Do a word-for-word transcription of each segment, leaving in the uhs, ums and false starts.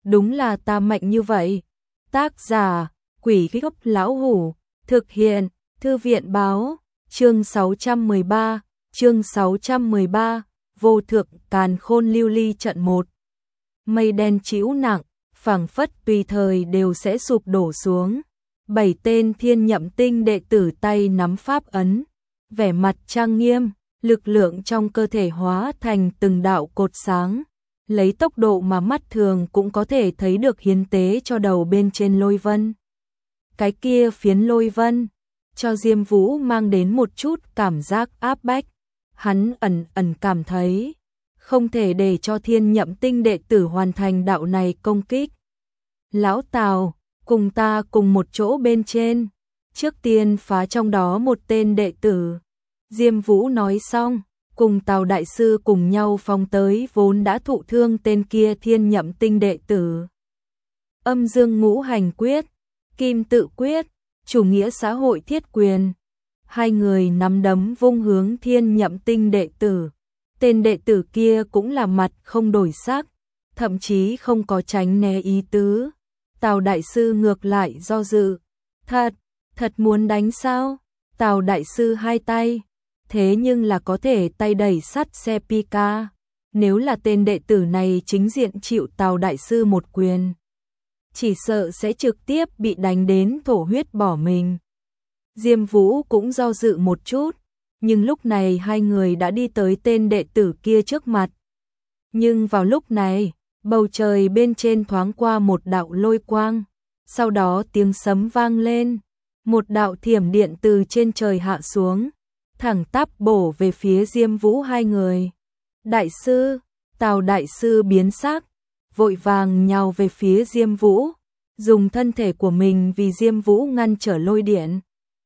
đúng là ta mạnh như vậy. Tác giả, Quỷ Gốc Lão Hủ, thực hiện, Thư viện báo, chương sáu trăm mười ba, chương sáu trăm mười ba, vô thượng càn khôn lưu ly trận một. Mây đen trĩu nặng, phảng phất tùy thời đều sẽ sụp đổ xuống. Bảy tên thiên nhậm tinh đệ tử tay nắm pháp ấn, vẻ mặt trang nghiêm, lực lượng trong cơ thể hóa thành từng đạo cột sáng, lấy tốc độ mà mắt thường cũng có thể thấy được hiến tế cho đầu bên trên lôi vân. Cái kia phiến lôi vân, cho Diêm Vũ mang đến một chút cảm giác áp bách, hắn ẩn ẩn cảm thấy, không thể để cho thiên nhậm tinh đệ tử hoàn thành đạo này công kích. Lão Tào, cùng ta cùng một chỗ bên trên, trước tiên phá trong đó một tên đệ tử. Diêm Vũ nói xong, cùng Tào đại sư cùng nhau phóng tới vốn đã thụ thương tên kia thiên nhậm tinh đệ tử. Âm dương ngũ hành quyết, kim tự quyết, chủ nghĩa xã hội thiết quyền. Hai người nắm đấm vung hướng thiên nhậm tinh đệ tử. Tên đệ tử kia cũng là mặt không đổi sắc, thậm chí không có tránh né ý tứ. Tào đại sư ngược lại do dự. Thật, thật muốn đánh sao? Tào đại sư hai tay, thế nhưng là có thể tay đẩy sắt xe Pika. Nếu là tên đệ tử này chính diện chịu Tào đại sư một quyền, chỉ sợ sẽ trực tiếp bị đánh đến thổ huyết bỏ mình. Diêm Vũ cũng do dự một chút, nhưng lúc này hai người đã đi tới tên đệ tử kia trước mặt. Nhưng vào lúc này, bầu trời bên trên thoáng qua một đạo lôi quang, sau đó tiếng sấm vang lên, một đạo thiểm điện từ trên trời hạ xuống, thẳng tắp bổ về phía Diêm Vũ hai người. Đại sư, Tào đại sư biến sắc, vội vàng nhào về phía Diêm Vũ, dùng thân thể của mình vì Diêm Vũ ngăn trở lôi điện.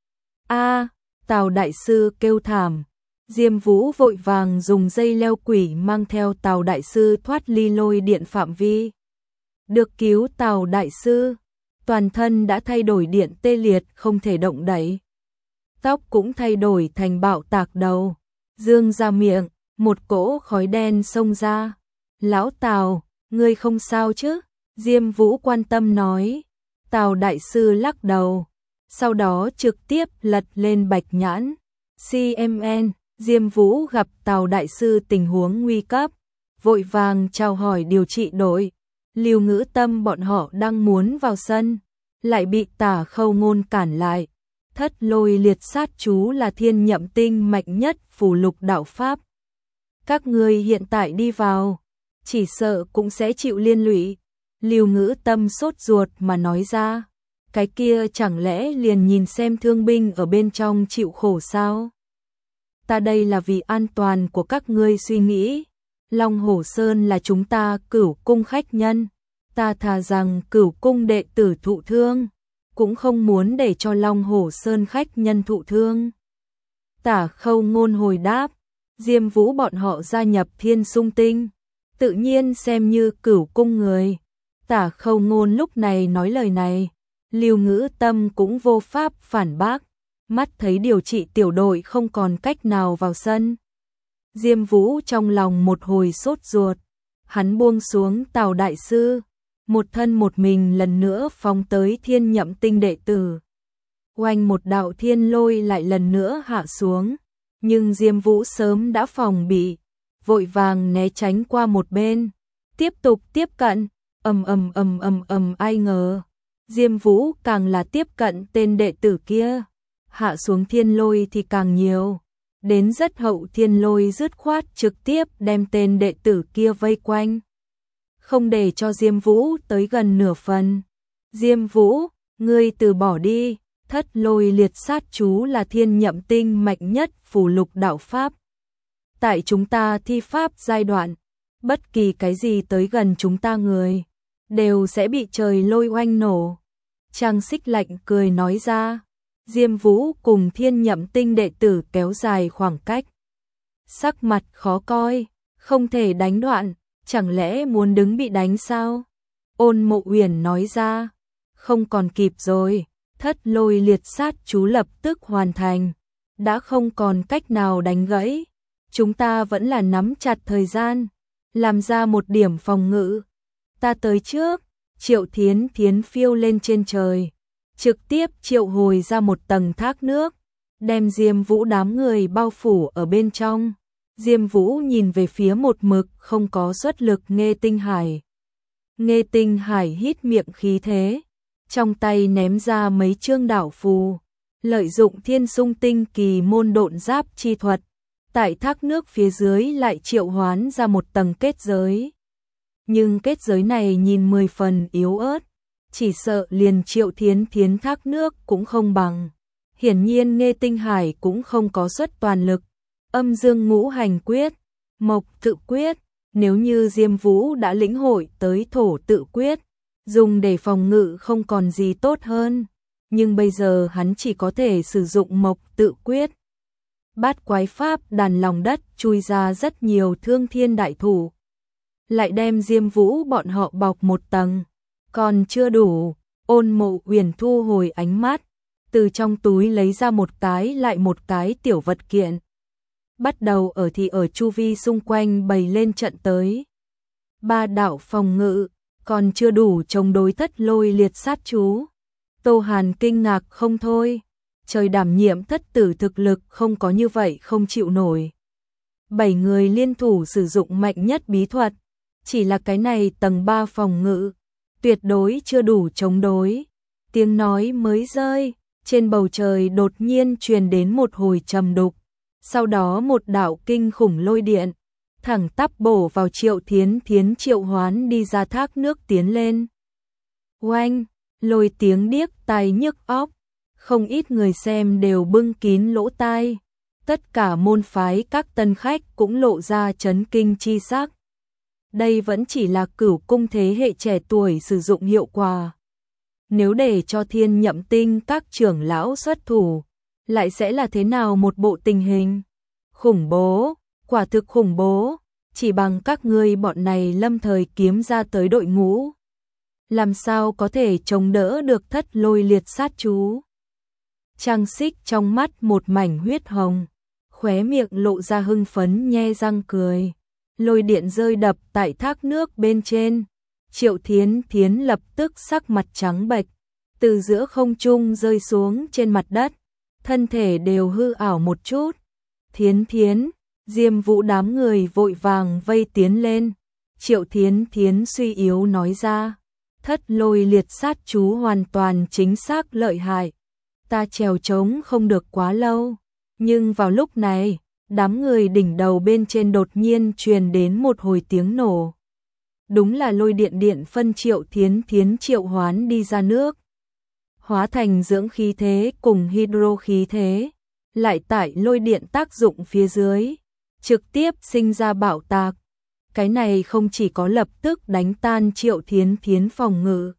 A, Tào đại sư kêu thảm. Diêm Vũ vội vàng dùng dây leo quỷ mang theo Tào đại sư thoát ly lôi điện phạm vi. Được cứu Tào đại sư, toàn thân đã thay đổi điện tê liệt không thể động đậy. Tóc cũng thay đổi thành bạo tạc đầu, dương ra miệng, một cỗ khói đen xông ra. Lão Tào, ngươi không sao chứ? Diêm Vũ quan tâm nói. Tào đại sư lắc đầu, sau đó trực tiếp lật lên bạch nhãn. xê em en, Diêm Vũ gặp Tào đại sư tình huống nguy cấp, vội vàng chào hỏi điều trị đội. Lưu Ngữ Tâm bọn họ đang muốn vào sân, lại bị Tả Khâu Ngôn cản lại. Thất lôi liệt sát chú là thiên nhậm tinh mạnh nhất phù lục đạo pháp. Các ngươi hiện tại đi vào, chỉ sợ cũng sẽ chịu liên lụy. Lưu Ngữ Tâm sốt ruột mà nói ra. Cái kia chẳng lẽ liền nhìn xem thương binh ở bên trong chịu khổ sao? Ta đây là vì an toàn của các ngươi suy nghĩ. Long Hổ Sơn là chúng ta Cửu cung khách nhân, ta thà rằng Cửu cung đệ tử thụ thương, cũng không muốn để cho Long Hổ Sơn khách nhân thụ thương. Tả Khâu Ngôn hồi đáp, Diêm Vũ bọn họ gia nhập Thiên Sung Tinh, tự nhiên xem như Cửu cung người. Tả Khâu Ngôn lúc này nói lời này, Lưu Ngữ Tâm cũng vô pháp phản bác, mắt thấy điều trị tiểu đội không còn cách nào vào sân. Diêm Vũ trong lòng một hồi sốt ruột, hắn buông xuống Tào đại sư, một thân một mình lần nữa phóng tới thiên nhậm tinh đệ tử. Oanh một đạo thiên lôi lại lần nữa hạ xuống, nhưng Diêm Vũ sớm đã phòng bị, vội vàng né tránh qua một bên, tiếp tục tiếp cận. Ầm ầm ầm ầm ầm, ai ngờ Diêm Vũ càng là tiếp cận tên đệ tử kia, hạ xuống thiên lôi thì càng nhiều, đến rất hậu thiên lôi dứt khoát trực tiếp đem tên đệ tử kia vây quanh, không để cho Diêm Vũ tới gần nửa phần. Diêm Vũ, ngươi từ bỏ đi, thất lôi liệt sát chú là thiên nhậm tinh mạnh nhất phù lục đạo pháp. Tại chúng ta thi pháp giai đoạn, bất kỳ cái gì tới gần chúng ta người, đều sẽ bị trời lôi oanh nổ. Trang Xích lạnh cười nói ra. Diêm Vũ cùng thiên nhậm tinh đệ tử kéo dài khoảng cách. Sắc mặt khó coi, không thể đánh đoạn, chẳng lẽ muốn đứng bị đánh sao? Ôn Mộ Uyển nói ra. Không còn kịp rồi, thất lôi liệt sát chú lập tức hoàn thành, đã không còn cách nào đánh gãy. Chúng ta vẫn là nắm chặt thời gian, làm ra một điểm phòng ngự. Ta tới trước, Triệu Thiến Thiến phiêu lên trên trời, trực tiếp triệu hồi ra một tầng thác nước, đem Diêm Vũ đám người bao phủ ở bên trong. Diêm Vũ nhìn về phía một mực không có xuất lực Nghê Tinh Hải. Nghê Tinh Hải hít miệng khí thế, trong tay ném ra mấy chương đảo phù, lợi dụng Thiên Sung Tinh kỳ môn độn giáp chi thuật, tại thác nước phía dưới lại triệu hoán ra một tầng kết giới. Nhưng kết giới này nhìn mười phần yếu ớt, chỉ sợ liền Triệu Thiến Thiến thác nước cũng không bằng. Hiển nhiên Nghê Tinh Hải cũng không có xuất toàn lực. Âm dương ngũ hành quyết, mộc tự quyết, nếu như Diêm Vũ đã lĩnh hội tới thổ tự quyết, dùng để phòng ngự không còn gì tốt hơn, nhưng bây giờ hắn chỉ có thể sử dụng mộc tự quyết. Bát quái pháp đàn lòng đất chui ra rất nhiều thương thiên đại thủ, lại đem Diêm Vũ bọn họ bọc một tầng, còn chưa đủ. Ôn Mộ Uyển thu hồi ánh mắt, từ trong túi lấy ra một cái lại một cái tiểu vật kiện, bắt đầu ở thì ở chu vi xung quanh bày lên trận tới. Ba đạo phòng ngự, còn chưa đủ chống đối thất lôi liệt sát chú. Tô Hàn kinh ngạc không thôi, trời đảm nhiệm thất tử thực lực không có như vậy không chịu nổi. Bảy người liên thủ sử dụng mạnh nhất bí thuật, chỉ là cái này tầng ba phòng ngự, tuyệt đối chưa đủ chống đối. Tiếng nói mới rơi, trên bầu trời đột nhiên truyền đến một hồi trầm đục, sau đó một đạo kinh khủng lôi điện, thẳng tắp bổ vào Triệu Thiến Thiến triệu hoán đi ra thác nước tiến lên. Oanh, lôi tiếng điếc tai nhức óc, không ít người xem đều bưng kín lỗ tai, tất cả môn phái các tân khách cũng lộ ra chấn kinh chi sắc. Đây vẫn chỉ là Cửu cung thế hệ trẻ tuổi sử dụng hiệu quả. Nếu để cho Thiên Nhậm Tinh các trưởng lão xuất thủ, lại sẽ là thế nào một bộ tình hình? Khủng bố, quả thực khủng bố, chỉ bằng các ngươi bọn này lâm thời kiếm ra tới đội ngũ, làm sao có thể chống đỡ được thất lôi liệt sát chú? Trang Xích trong mắt một mảnh huyết hồng, khóe miệng lộ ra hưng phấn nhe răng cười. Lôi điện rơi đập tại thác nước bên trên, Triệu Thiến Thiến lập tức sắc mặt trắng bệch, từ giữa không trung rơi xuống trên mặt đất, thân thể đều hư ảo một chút. Thiến Thiến, Diêm Vũ đám người vội vàng vây tiến lên. Triệu Thiến Thiến suy yếu nói ra, thất lôi liệt sát chú hoàn toàn chính xác lợi hại, ta trèo trống không được quá lâu. Nhưng vào lúc này, đám người đỉnh đầu bên trên đột nhiên truyền đến một hồi tiếng nổ. Đúng là lôi điện điện phân Triệu Thiến Thiến triệu hoán đi ra nước, hóa thành dưỡng khí thế cùng hydro khí thế, lại tại lôi điện tác dụng phía dưới, trực tiếp sinh ra bạo tạc. Cái này không chỉ có lập tức đánh tan Triệu Thiến Thiến phòng ngự,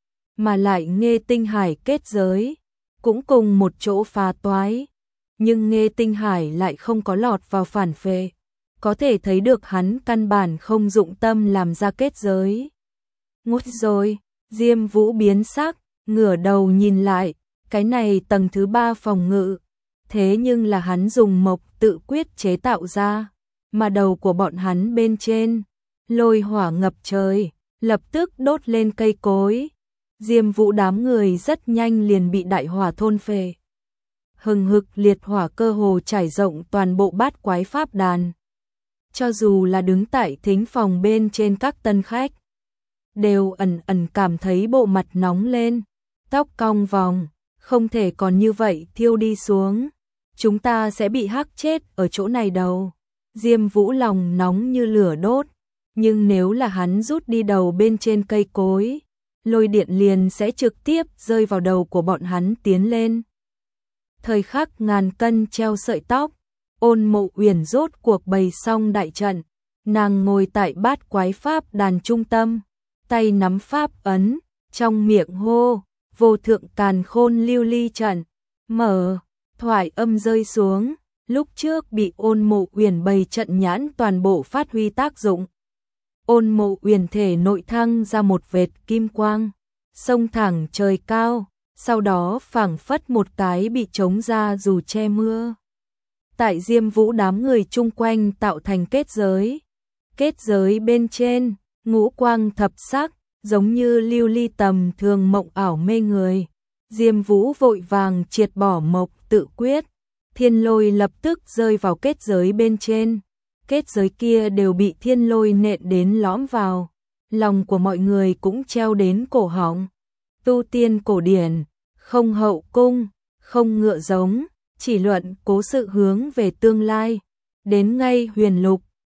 mà lại Nghê Tinh Hải kết giới, cũng cùng một chỗ phá toái. Nhưng Nghê Tinh Hải lại không có lọt vào phản phệ, có thể thấy được hắn căn bản không dụng tâm làm ra kết giới. Ngút rồi, Diêm Vũ biến sắc, ngửa đầu nhìn lại, cái này tầng thứ ba phòng ngự, thế nhưng là hắn dùng mộc tự quyết chế tạo ra, mà đầu của bọn hắn bên trên, lôi hỏa ngập trời, lập tức đốt lên cây cối. Diêm Vũ đám người rất nhanh liền bị đại hỏa thôn phệ. Hừng hực liệt hỏa cơ hồ trải rộng toàn bộ bát quái pháp đàn. Cho dù là đứng tại thính phòng bên trên các tân khách, đều ẩn ẩn cảm thấy bộ mặt nóng lên, tóc cong vòng, không thể còn như vậy thiêu đi xuống. Chúng ta sẽ bị hắc chết ở chỗ này đâu. Diêm Vũ lòng nóng như lửa đốt, nhưng nếu là hắn rút đi đầu bên trên cây cối, lôi điện liền sẽ trực tiếp rơi vào đầu của bọn hắn tiến lên. Thời khắc ngàn cân treo sợi tóc, Ôn Mộ Uyển rốt cuộc bày xong đại trận, nàng ngồi tại bát quái pháp đàn trung tâm, tay nắm pháp ấn, trong miệng hô, vô thượng càn khôn lưu ly trận, mở, thoại âm rơi xuống, lúc trước bị Ôn Mộ Uyển bày trận nhãn toàn bộ phát huy tác dụng. Ôn Mộ Uyển thể nội thăng ra một vệt kim quang, xông thẳng trời cao, sau đó phảng phất một cái bị chống ra dù che mưa. Tại Diêm Vũ đám người chung quanh tạo thành kết giới. Kết giới bên trên, ngũ quang thập sắc, giống như lưu ly tầm thường mộng ảo mê người. Diêm Vũ vội vàng triệt bỏ mộc tự quyết, thiên lôi lập tức rơi vào kết giới bên trên. Kết giới kia đều bị thiên lôi nện đến lõm vào, lòng của mọi người cũng treo đến cổ họng. Tu tiên cổ điển, không hậu cung, không ngựa giống, chỉ luận cố sự hướng về tương lai. Đến ngay huyền lục,